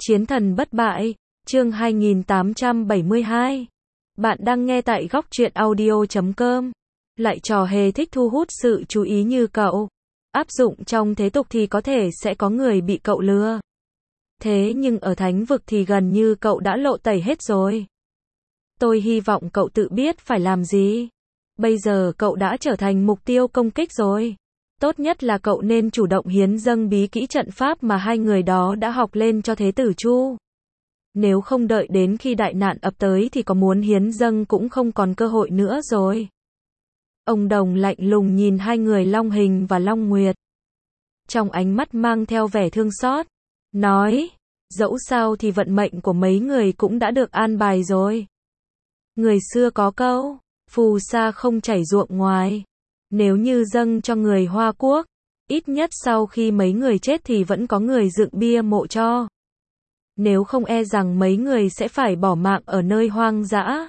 Chiến thần bất bại, chương 2872. Bạn đang nghe tại góc truyện audio.com. Lại trò hề thích thu hút sự chú ý như cậu. Áp dụng trong thế tục thì có thể sẽ có người bị cậu lừa. Thế nhưng ở thánh vực thì gần như cậu đã lộ tẩy hết rồi. Tôi hy vọng cậu tự biết phải làm gì. Bây giờ cậu đã trở thành mục tiêu công kích rồi. Tốt nhất là cậu nên chủ động hiến dâng bí kỹ trận pháp mà hai người đó đã học lên cho Thế tử Chu. Nếu không đợi đến khi đại nạn ập tới thì có muốn hiến dâng cũng không còn cơ hội nữa rồi. Ông Đồng lạnh lùng nhìn hai người Long Hình và Long Nguyệt. Trong ánh mắt mang theo vẻ thương xót, nói, dẫu sao thì vận mệnh của mấy người cũng đã được an bài rồi. Người xưa có câu, phù sa không chảy ruộng ngoài. Nếu như dâng cho người Hoa Quốc, ít nhất sau khi mấy người chết thì vẫn có người dựng bia mộ cho. Nếu không e rằng mấy người sẽ phải bỏ mạng ở nơi hoang dã.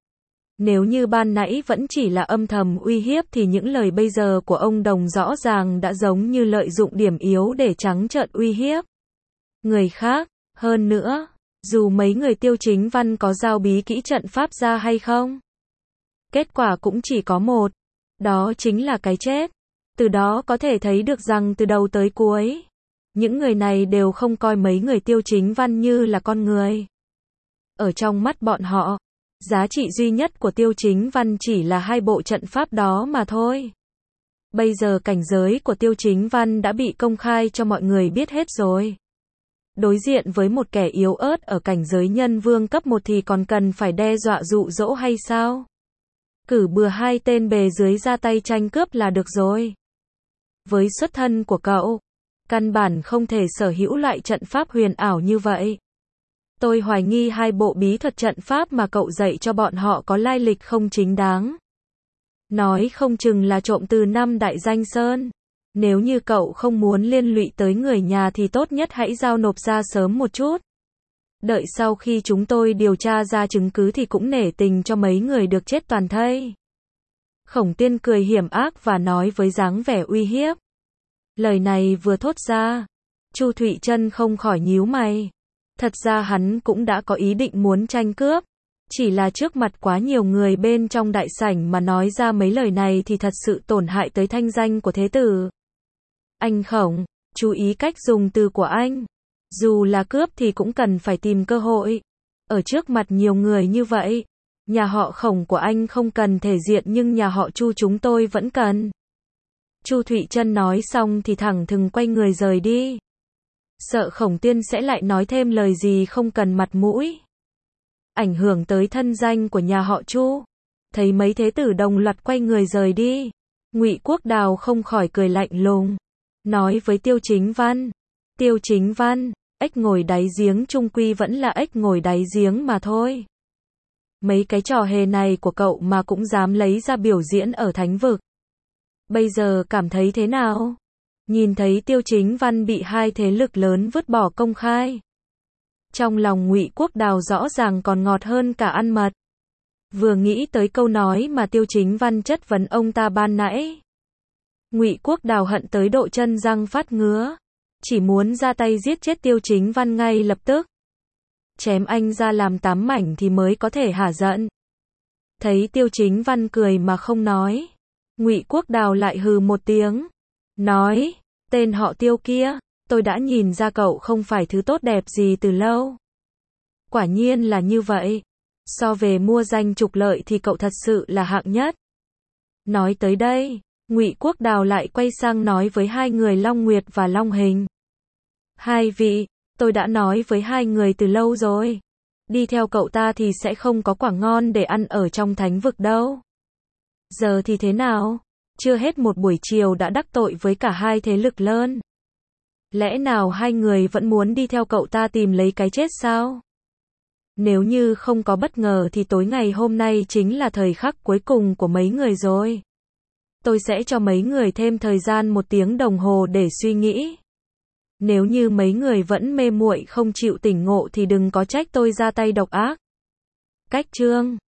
Nếu như ban nãy vẫn chỉ là âm thầm uy hiếp thì những lời bây giờ của ông Đồng rõ ràng đã giống như lợi dụng điểm yếu để trắng trợn uy hiếp người khác. Hơn nữa, dù mấy người Tiêu Chính Văn có giao bí kỹ trận pháp ra hay không, kết quả cũng chỉ có một. Đó chính là cái chết. Từ đó có thể thấy được rằng từ đầu tới cuối, những người này đều không coi mấy người Tiêu Chính Văn như là con người. Ở trong mắt bọn họ, giá trị duy nhất của Tiêu Chính Văn chỉ là hai bộ trận pháp đó mà thôi. Bây giờ cảnh giới của Tiêu Chính Văn đã bị công khai cho mọi người biết hết rồi. Đối diện với một kẻ yếu ớt ở cảnh giới nhân vương cấp 1 thì còn cần phải đe dọa dụ dỗ hay sao? Cử bừa hai tên bề dưới ra tay tranh cướp là được rồi. Với xuất thân của cậu, căn bản không thể sở hữu loại trận pháp huyền ảo như vậy. Tôi hoài nghi hai bộ bí thuật trận pháp mà cậu dạy cho bọn họ có lai lịch không chính đáng. Nói không chừng là trộm từ năm Đại Danh Sơn. Nếu như cậu không muốn liên lụy tới người nhà thì tốt nhất hãy giao nộp ra sớm một chút. Đợi sau khi chúng tôi điều tra ra chứng cứ thì cũng nể tình cho mấy người được chết toàn thây. Khổng Tiên cười hiểm ác và nói với dáng vẻ uy hiếp. Lời này vừa thốt ra, Chu Thụy Trân không khỏi nhíu mày. Thật ra hắn cũng đã có ý định muốn tranh cướp. Chỉ là trước mặt quá nhiều người bên trong đại sảnh mà nói ra mấy lời này thì thật sự tổn hại tới thanh danh của thế tử. Anh Khổng, chú ý cách dùng từ của anh. Dù là cướp thì cũng cần phải tìm cơ hội. Ở trước mặt nhiều người như vậy, nhà họ Khổng của anh không cần thể diện nhưng nhà họ Chu chúng tôi vẫn cần. Chu Thụy Trân nói xong thì thẳng thừng quay người rời đi. Sợ Khổng Tiên sẽ lại nói thêm lời gì không cần mặt mũi, ảnh hưởng tới thân danh của nhà họ Chu. Thấy mấy thế tử đồng loạt quay người rời đi, Ngụy Quốc Đào không khỏi cười lạnh lùng, nói với Tiêu Chính Văn. Tiêu Chính Văn, ếch ngồi đáy giếng chung quy vẫn là ếch ngồi đáy giếng mà thôi. Mấy cái trò hề này của cậu mà cũng dám lấy ra biểu diễn ở thánh vực. Bây giờ cảm thấy thế nào? Nhìn thấy Tiêu Chính Văn bị hai thế lực lớn vứt bỏ công khai, trong lòng Ngụy Quốc Đào rõ ràng còn ngọt hơn cả ăn mật. Vừa nghĩ tới câu nói mà Tiêu Chính Văn chất vấn ông ta ban nãy, Ngụy Quốc Đào hận tới độ chân răng phát ngứa, chỉ muốn ra tay giết chết Tiêu Chính Văn ngay lập tức, chém anh ra làm 8 mảnh thì mới có thể hả giận. Thấy Tiêu Chính Văn cười mà không nói, Ngụy Quốc Đào lại hừ một tiếng, nói, tên họ Tiêu kia, tôi đã nhìn ra cậu không phải thứ tốt đẹp gì từ lâu. Quả nhiên là như vậy. So về mua danh trục lợi thì cậu thật sự là hạng nhất. Nói tới đây, Ngụy Quốc Đào lại quay sang nói với hai người Long Nguyệt và Long Hình. Hai vị, tôi đã nói với hai người từ lâu rồi. Đi theo cậu ta thì sẽ không có quả ngon để ăn ở trong thánh vực đâu. Giờ thì thế nào? Chưa hết một buổi chiều đã đắc tội với cả hai thế lực lớn. Lẽ nào hai người vẫn muốn đi theo cậu ta tìm lấy cái chết sao? Nếu như không có bất ngờ thì tối ngày hôm nay chính là thời khắc cuối cùng của mấy người rồi. Tôi sẽ cho mấy người thêm thời gian 1 tiếng đồng hồ để suy nghĩ. Nếu như mấy người vẫn mê muội không chịu tỉnh ngộ thì đừng có trách tôi ra tay độc ác. Cách chương